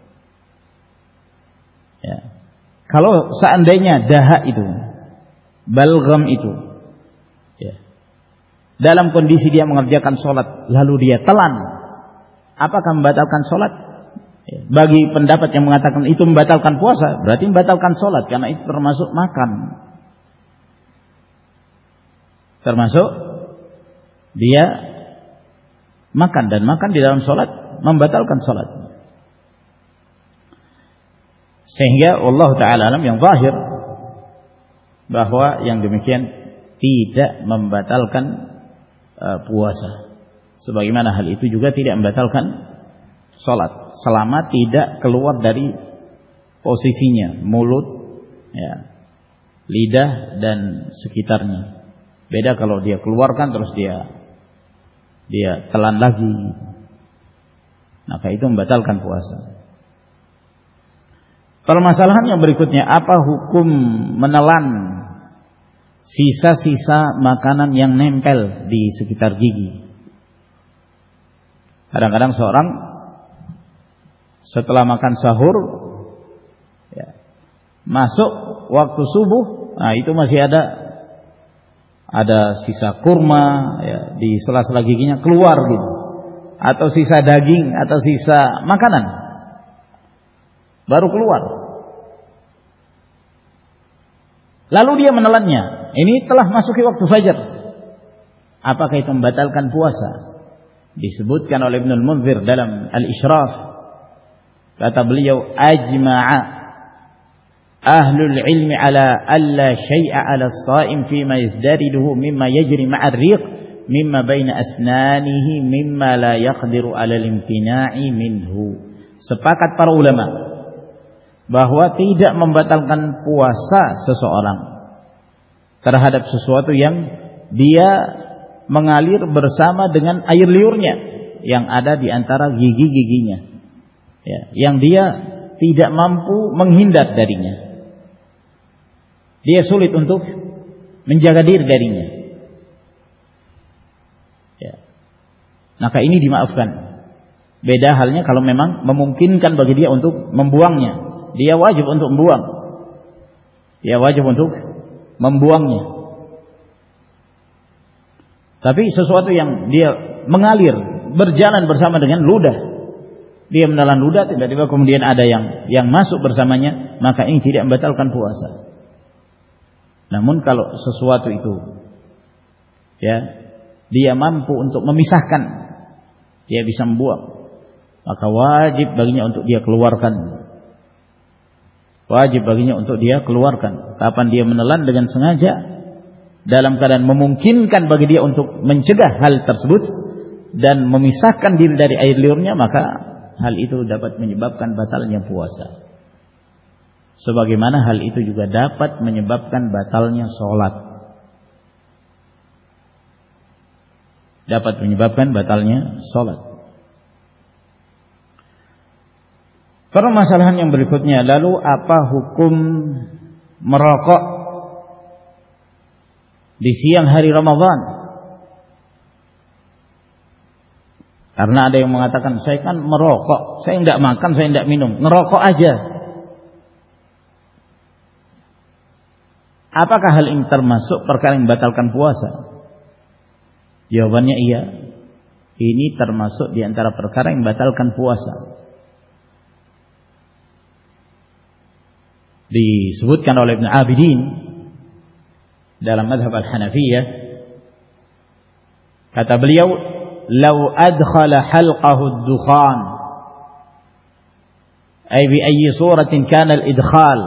Ya. Kalau seandainya dahak itu, balgham itu, ya, dalam kondisi dia mengerjakan sholat lalu dia telan, apakah membatalkan sholat? Ya, bagi pendapat yang mengatakan itu membatalkan puasa, berarti membatalkan sholat karena itu termasuk makan, termasuk dia makan, dan makan di dalam sholat membatalkan sholat. Sehingga Allah Ta'ala alam yang zahir bahwa yang demikian tidak membatalkan uh, puasa. Sebagaimana hal itu juga tidak membatalkan sholat selama tidak keluar dari posisinya, mulut, ya, lidah dan sekitarnya. Beda kalau dia keluarkan terus dia dia telan lagi, maka itu membatalkan puasa. Permasalahan yang berikutnya, apa hukum menelan sisa-sisa makanan yang nempel di sekitar gigi? Kadang-kadang seorang setelah makan sahur, ya, masuk waktu subuh, nah itu masih ada ada sisa kurma, ya, di sela-sela giginya keluar gitu, atau sisa daging atau sisa makanan baru keluar. Lalu dia menelannya. Ini telah masuki waktu fajar. Apakah itu membatalkan puasa? Disebutkan oleh Ibnul Munzir dalam Al-Ishraf. Kata beliau, ajma'a ahlul ilmi ala alla syai'a ala as-sha'im fima yazdariduhu mimma yajri ma'a ar-riq mimma baina asnanihi mimma la yaqdiru ala al-imtina'i minhu. Sepakat para ulama bahwa tidak membatalkan puasa seseorang terhadap sesuatu yang dia mengalir bersama dengan air liurnya yang ada di antara gigi-giginya, ya, yang dia tidak mampu menghindar darinya. Dia sulit untuk menjaga diri darinya, ya. Maka ini dimaafkan. Beda halnya kalau memang memungkinkan bagi dia untuk membuangnya. Dia wajib untuk membuang. Dia wajib untuk membuangnya. Tapi sesuatu yang dia mengalir, berjalan bersama dengan ludah, dia menelan ludah, tiba-tiba kemudian ada yang yang masuk bersamanya, maka ini tidak membatalkan puasa. Namun kalau sesuatu itu, ya, dia mampu untuk memisahkan, dia bisa membuang, maka wajib baginya untuk dia keluarkan. Wajib baginya untuk dia keluarkan. Kapan dia menelan dengan sengaja dalam keadaan memungkinkan bagi dia untuk mencegah hal tersebut dan memisahkan diri dari air liurnya, maka hal itu dapat menyebabkan batalnya puasa. Sebagaimana hal itu juga dapat menyebabkan batalnya sholat. Dapat menyebabkan batalnya sholat. Permasalahan yang berikutnya, lalu apa hukum merokok di siang hari Ramadan? Karena ada yang mengatakan, saya kan merokok, saya tidak makan, saya tidak minum, ngerokok aja. Apakah hal ini termasuk perkara yang membatalkan puasa? Jawabannya iya. Ini termasuk di antara perkara yang membatalkan puasa. Disebutkan oleh Ibn Abidin dalam madhab al-Hanafiyah, kata beliau, "Lau adkhala halqahu ad-dukhan, ay bi ayyi suratin kana al-idkhal,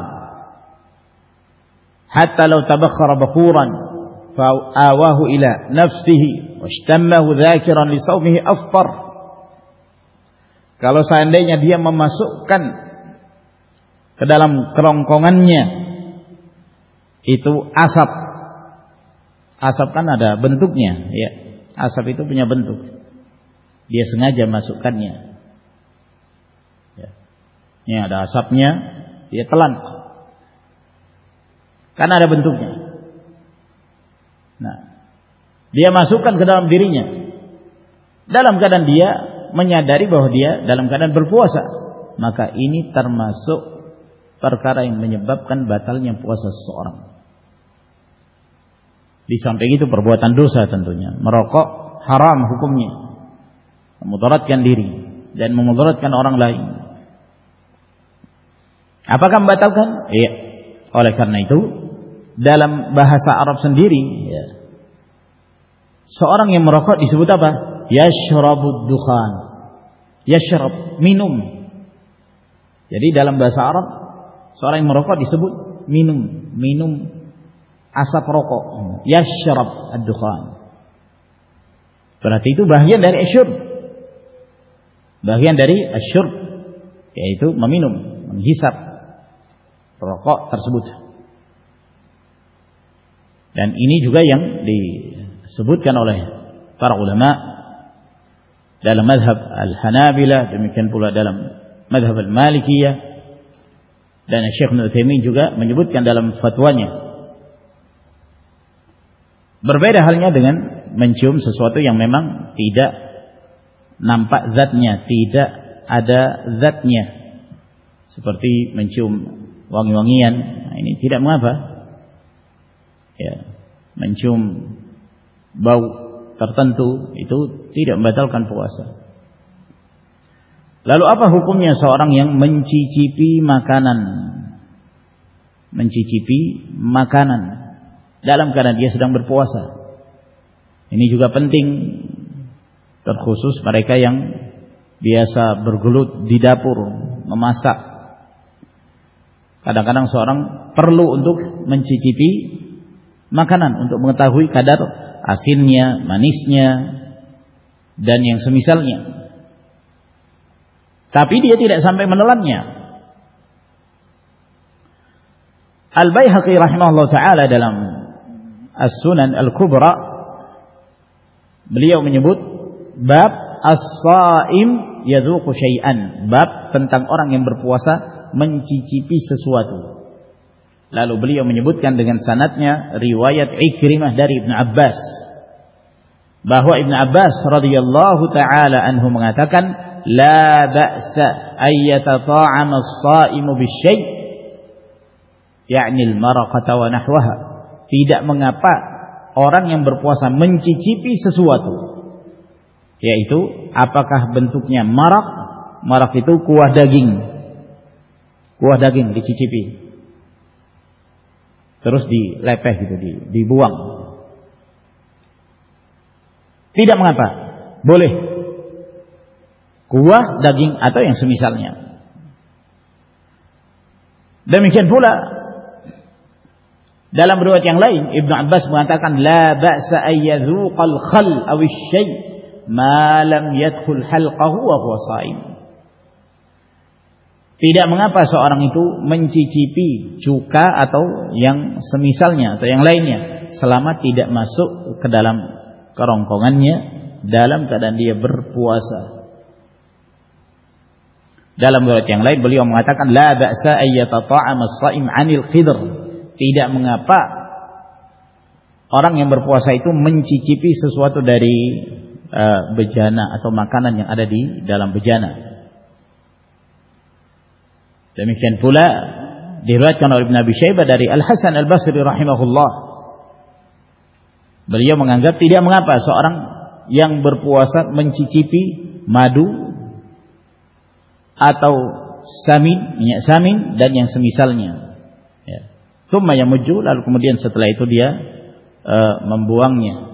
hatta law tabakhkhara bakhuran fa awahu ila nafsihi washtammahu dhakiran li sawmihi afṭar." Kalau seandainya dia memasukkan ke dalam kerongkongannya itu asap. Asap kan ada bentuknya, ya. Asap itu punya bentuk. Dia sengaja masukkannya. Ya. Ini ada asapnya, dia telan. Kan ada bentuknya. Nah, dia masukkan ke dalam dirinya. Dalam keadaan dia menyadari bahwa dia dalam keadaan berpuasa, maka ini termasuk perkara yang menyebabkan batalnya puasa seseorang. Di samping itu perbuatan dosa tentunya. Merokok haram hukumnya, memudaratkan diri dan memudaratkan orang lain. Apakah membatalkan? Iya. Oleh karena itu, dalam bahasa Arab sendiri, ya, Seorang yang merokok disebut apa? Yashrabud dukhan. Yashrab, minum. Jadi dalam bahasa Arab, seorang yang merokok disebut minum, minum asap rokok. Yashrab ad-dukhan. Berarti itu bagian dari asyurb. Bagian dari asyurb, yaitu meminum, menghisap rokok tersebut. Dan ini juga yang disebutkan oleh para ulama dalam mazhab Al-Hanabilah, demikian pula dalam mazhab Al-Malikiyah, dan Syekh Ibnu Utsaimin juga menyebutkan dalam fatwanya. Berbeda halnya dengan mencium sesuatu yang memang tidak nampak zatnya, tidak ada zatnya, seperti mencium wangi-wangian. Nah, ini tidak mengapa, ya, mencium bau tertentu itu tidak membatalkan puasa. Lalu apa hukumnya seorang yang mencicipi makanan, mencicipi makanan dalam keadaan dia sedang berpuasa? Ini juga penting, terkhusus mereka yang biasa bergelut di dapur memasak. Kadang-kadang seorang perlu untuk mencicipi makanan untuk mengetahui kadar asinnya, manisnya, dan yang semisalnya. Tapi dia tidak sampai menelannya. Al-Baihaqi rahimahullah ta'ala dalam As-Sunan Al-Kubra, beliau menyebut bab as-saim yadzuqu syai'an, bab tentang orang yang berpuasa mencicipi sesuatu. Lalu beliau menyebutkan dengan sanadnya riwayat Ikrimah dari Ibnu Abbas, bahwa Ibnu Abbas radhiyallahu taala anhu mengatakan, la ba'sa ayyatata'ama as-saimu bisyai', yakni al-maraqata wa nahwaha. Tidak mengapa orang yang berpuasa mencicipi sesuatu, yaitu apakah bentuknya marak. Marak itu kuah daging, kuah daging dicicipi, terus dilepeh gitu, dibuang. Tidak mengapa, boleh kuah daging atau yang semisalnya. Demikian pula dalam riwayat yang lain, Ibnu Abbas mengatakan, la ba'sa ayyadzuqal khal aw asy-syai' ma lam yadkhul halqahu wa huwa shaim. Tidak mengapa seorang itu mencicipi cuka atau yang semisalnya atau yang lainnya selama tidak masuk ke dalam kerongkongannya dalam keadaan dia berpuasa. Dalam riwayat yang lain beliau mengatakan, la ba'sa ayyatata'ama as-shaim 'anil qidr. Tidak mengapa orang yang berpuasa itu mencicipi sesuatu dari uh, bejana atau makanan yang ada di dalam bejana. Demikian pula diriwayatkan oleh Ibnu Abi Syaibah dari Al-Hasan Al-Basri rahimahullah. Beliau menganggap tidak mengapa seorang yang berpuasa mencicipi madu atau samin, minyak samin dan yang semisalnya. Tsumma yamujju, lalu kemudian setelah itu dia uh, membuangnya.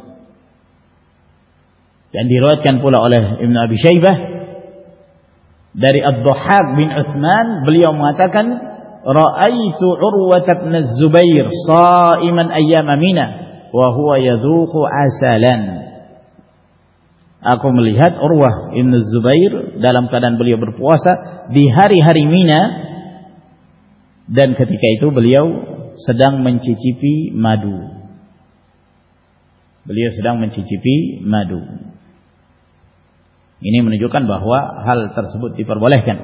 Dan diriwayatkan pula oleh Ibnu Abi Syaibah dari Ad-Dhahhak bin Utsman, beliau mengatakan, ra'aitu Urwah bin Az-Zubair sha'iman ayyam Mina wa huwa yadhuqu asalan. Aku melihat Urwah bin Az-Zubair dalam keadaan beliau berpuasa di hari-hari Mina, dan ketika itu beliau sedang mencicipi madu. Beliau sedang mencicipi madu. Ini menunjukkan bahwa hal tersebut diperbolehkan.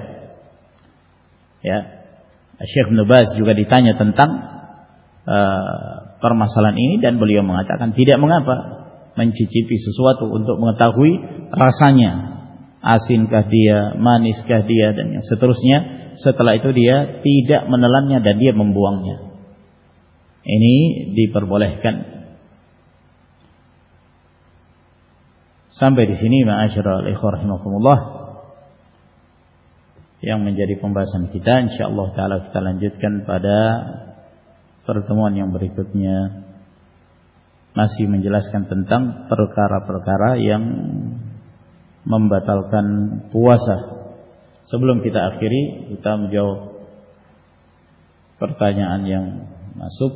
Ya, Syekh Ibnu Baz juga ditanya tentang uh, permasalahan ini dan beliau mengatakan tidak mengapa mencicipi sesuatu untuk mengetahui rasanya, asinkah dia, maniskah dia, dan yang seterusnya. Setelah itu dia tidak menelannya dan dia membuangnya. Ini diperbolehkan. Sampai di sini ma'asyiral ikhwah rahimakumullah yang menjadi pembahasan kita. Insyaallah taala kita lanjutkan pada pertemuan yang berikutnya. masih menjelaskan tentang perkara-perkara yang membatalkan puasa. Sebelum kita akhiri, kita menjawab pertanyaan yang masuk.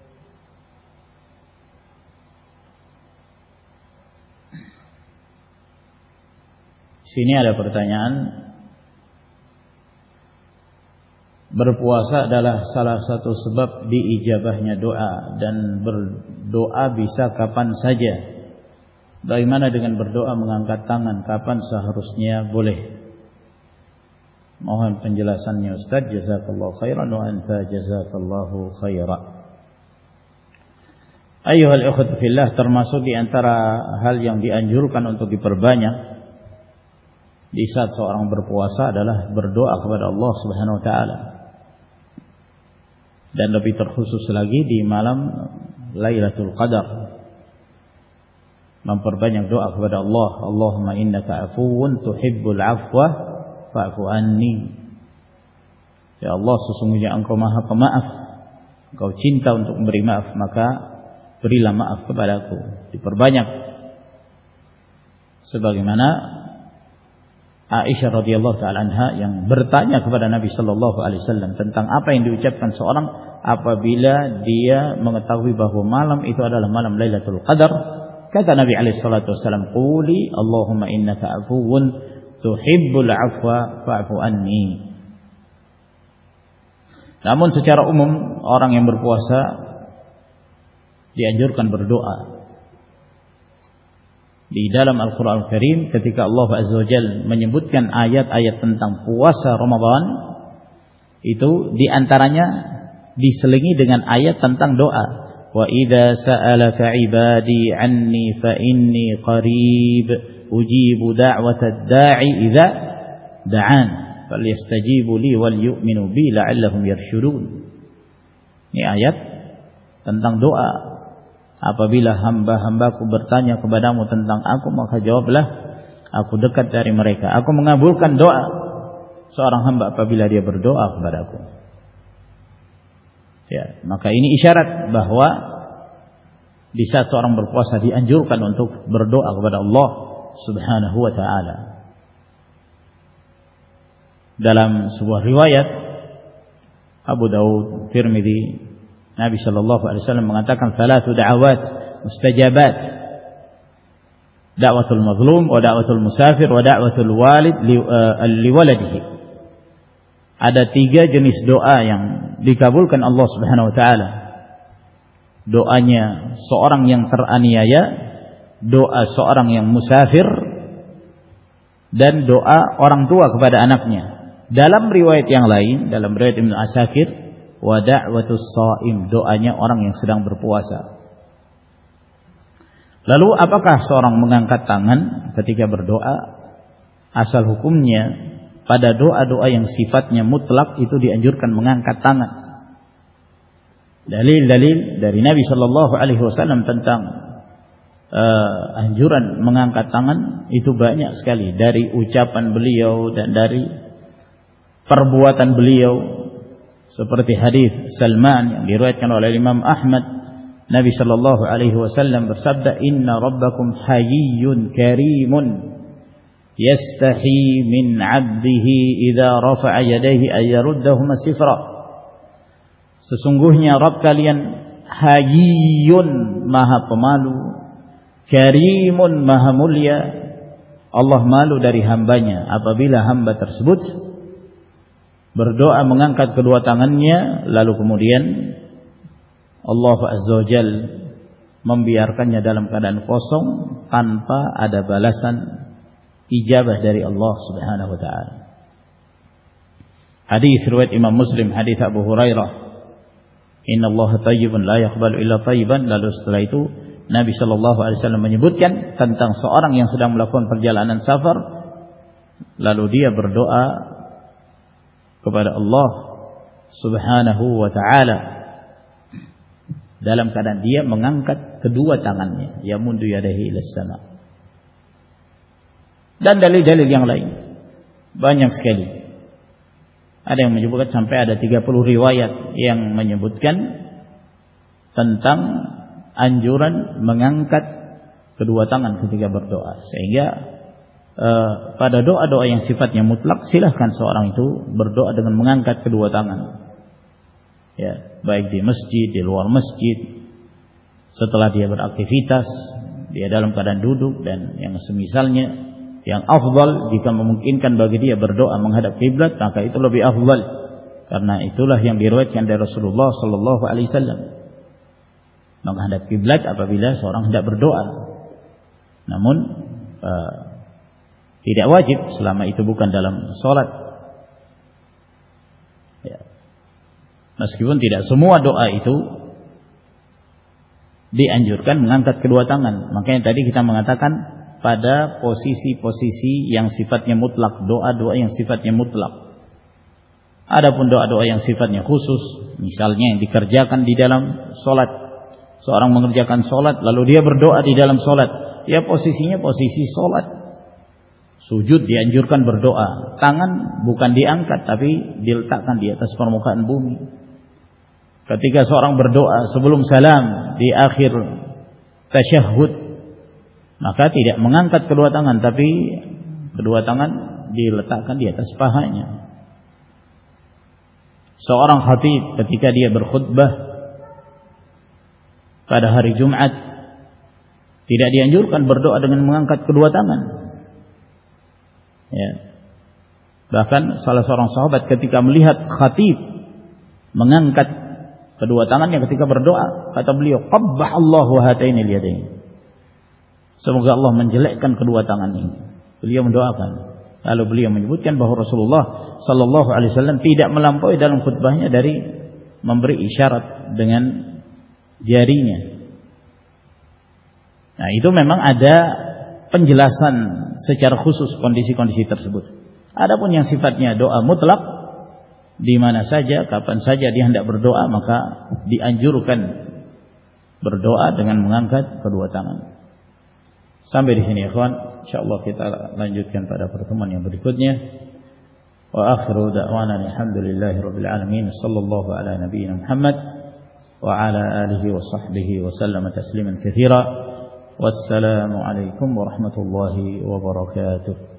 Sini ada pertanyaan, berpuasa adalah salah satu sebab diijabahnya doa, dan berdoa bisa kapan saja. Bagaimana dengan berdoa mengangkat tangan? Kapan seharusnya boleh? Mohon penjelasannya Ustaz. Jazakallahu khairan wa anta jazakallahu khairan. Ayyuhal ikhwatu fillah, termasuk di antara hal yang dianjurkan untuk diperbanyak di saat seorang berpuasa adalah berdoa kepada Allah Subhanahu wa taala. Dan lebih terkhusus lagi di malam Lailatul Qadar, memperbanyak doa kepada Allah. Allahumma innaka afuwun tuhibbul afwa fa'fu anni. Ya Allah, sesungguhnya Engkau Maha Pemaaf, Engkau cinta untuk memberi maaf, maka berilah maaf kepadaku. Diperbanyak, sebagaimana Aisyah radhiyallahu taala anha yang bertanya kepada Nabi sallallahu alaihi wasallam tentang apa yang diucapkan seorang apabila dia mengetahui bahwa malam itu adalah malam Lailatul Qadar. Kata Nabi alaihi salatu wasallam, "Quli Allahumma innaka afuwun tuhibbul afwa fa'fu anni." Namun secara umum orang yang berpuasa dianjurkan berdoa. Di dalam Al-Quran Al-Karim, ketika Allah Azza wa Jalla menyebutkan ayat-ayat tentang puasa Ramadan, itu diantaranya diselingi dengan ayat tentang doa. Wa idza sa'alaka 'ibadi 'anni fa inni qarib ujibu da'watad da'i idza da'an falyastajibu li wal yu'minu bi la'allahum yarshudun. Ini ayat tentang doa. Apabila hamba-hambaku bertanya kepadamu tentang aku, maka jawablah, aku dekat dari mereka. Aku mengabulkan doa seorang hamba apabila dia berdoa kepadaku. Ya, maka ini isyarat bahwa di saat seorang berpuasa dianjurkan untuk berdoa kepada Allah Subhanahu wa taala. Dalam sebuah riwayat Abu Daud, Tirmidzi, Nabi sallallahu alaihi wasallam mengatakan salatu da'awat mustajabat. Da'watul mazlum wa da'watul musafir wa da'watul walid li waladihi. Ada tiga jenis doa yang dikabulkan Allah Subhanahu wa taala. Doanya seorang yang teraniaya, doa seorang yang musafir, dan doa orang tua kepada anaknya. Dalam riwayat yang lain, dalam riwayat Ibnu Asakir, wa da'watus shaim, doanya orang yang sedang berpuasa. Lalu apakah seorang mengangkat tangan ketika berdoa? Asal hukumnya pada doa-doa yang sifatnya mutlak itu dianjurkan mengangkat tangan. Dalil-dalil dari Nabi sallallahu alaihi wasallam tentang uh, anjuran mengangkat tangan itu banyak sekali, dari ucapan beliau dan dari perbuatan beliau. Seperti hadis Salman yang diriwayatkan oleh Imam Ahmad, Nabi sallallahu alaihi wasallam bersabda, "Inna rabbakum hayyun karimun yastahi min 'abdihi idza rafa'a yadayhi ay yaruddahuma sifra." Sesungguhnya Rabb kalian hayyun, maha pemalu, karimun, maha mulia. Allah malu dari hambanya apabila hamba tersebut berdoa mengangkat kedua tangannya, lalu kemudian Allah Azza wa Jal membiarkannya dalam keadaan kosong tanpa ada balasan ijabah dari Allah Subhanahu wa taala. Hadis riwayat Imam Muslim, hadis Abu Hurairah, "Innallaha thayyibun la yaqbalu illa thayyiban." Lalu setelah itu Nabi sallallahu alaihi wasallam menyebutkan tentang seorang yang sedang melakukan perjalanan safar, lalu dia berdoa kepada Allah Subhanahu wa taala dalam keadaan dia mengangkat kedua tangannya, yamundu yadayhi ilas sama. Dan dalil-dalil yang lain banyak sekali. Ada yang menyebutkan sampai ada tiga puluh riwayat yang menyebutkan tentang anjuran mengangkat kedua tangan ketika berdoa. Sehingga uh, pada doa-doa yang sifatnya mutlak, silahkan seorang itu berdoa dengan mengangkat kedua tangan. Ya, baik di masjid, di luar masjid, setelah dia beraktivitas, dia dalam keadaan duduk dan yang semisalnya. Yang afdal jika memungkinkan bagi dia berdoa menghadap kiblat, maka itu lebih afdal, karena itulah yang diriwayatkan dari Rasulullah sallallahu alaihi wasallam, menghadap kiblat apabila seorang hendak berdoa. Namun uh, tidak wajib selama itu bukan dalam salat. Ya. Meskipun tidak semua doa itu dianjurkan mengangkat kedua tangan. Makanya tadi kita mengatakan pada posisi-posisi yang sifatnya mutlak, doa-doa yang sifatnya mutlak. Adapun doa-doa yang sifatnya khusus, misalnya yang dikerjakan di dalam solat, seorang mengerjakan solat lalu dia berdoa di dalam solat, ya posisinya posisi solat. Sujud dianjurkan berdoa, tangan bukan diangkat tapi diletakkan di atas permukaan bumi. Ketika seorang berdoa sebelum salam di akhir tasyahud, maka tidak mengangkat kedua tangan, tapi kedua tangan diletakkan di atas pahanya. Seorang khatib ketika dia berkhutbah pada hari Jumat, tidak dianjurkan berdoa dengan mengangkat kedua tangan. Ya. Bahkan salah seorang sahabat ketika melihat khatib mengangkat kedua tangannya ketika berdoa, kata beliau, qabbahallahu hataini al-yadain. Semoga Allah menjelekkan kedua tangan ini. Beliau mendoakan. Lalu beliau menyebutkan bahwa Rasulullah sallallahu alaihi wasallam tidak melampaui dalam khutbahnya dari memberi isyarat dengan jarinya. Nah, itu memang ada penjelasan secara khusus kondisi-kondisi tersebut. Adapun yang sifatnya doa mutlak, di mana saja, kapan saja dia hendak berdoa, maka dianjurkan berdoa dengan mengangkat kedua tangan. Sampai di sini ya kawan, insyaallah kita lanjutkan pada pertemuan yang berikutnya. Wa akhiru da'wana alhamdulillahirabbil alamin, sallallahu ala nabiyyina Muhammad wa ala alihi wa sahbihi wa sallama tasliman katsira. Wassalamu alaikum warahmatullahi wabarakatuh.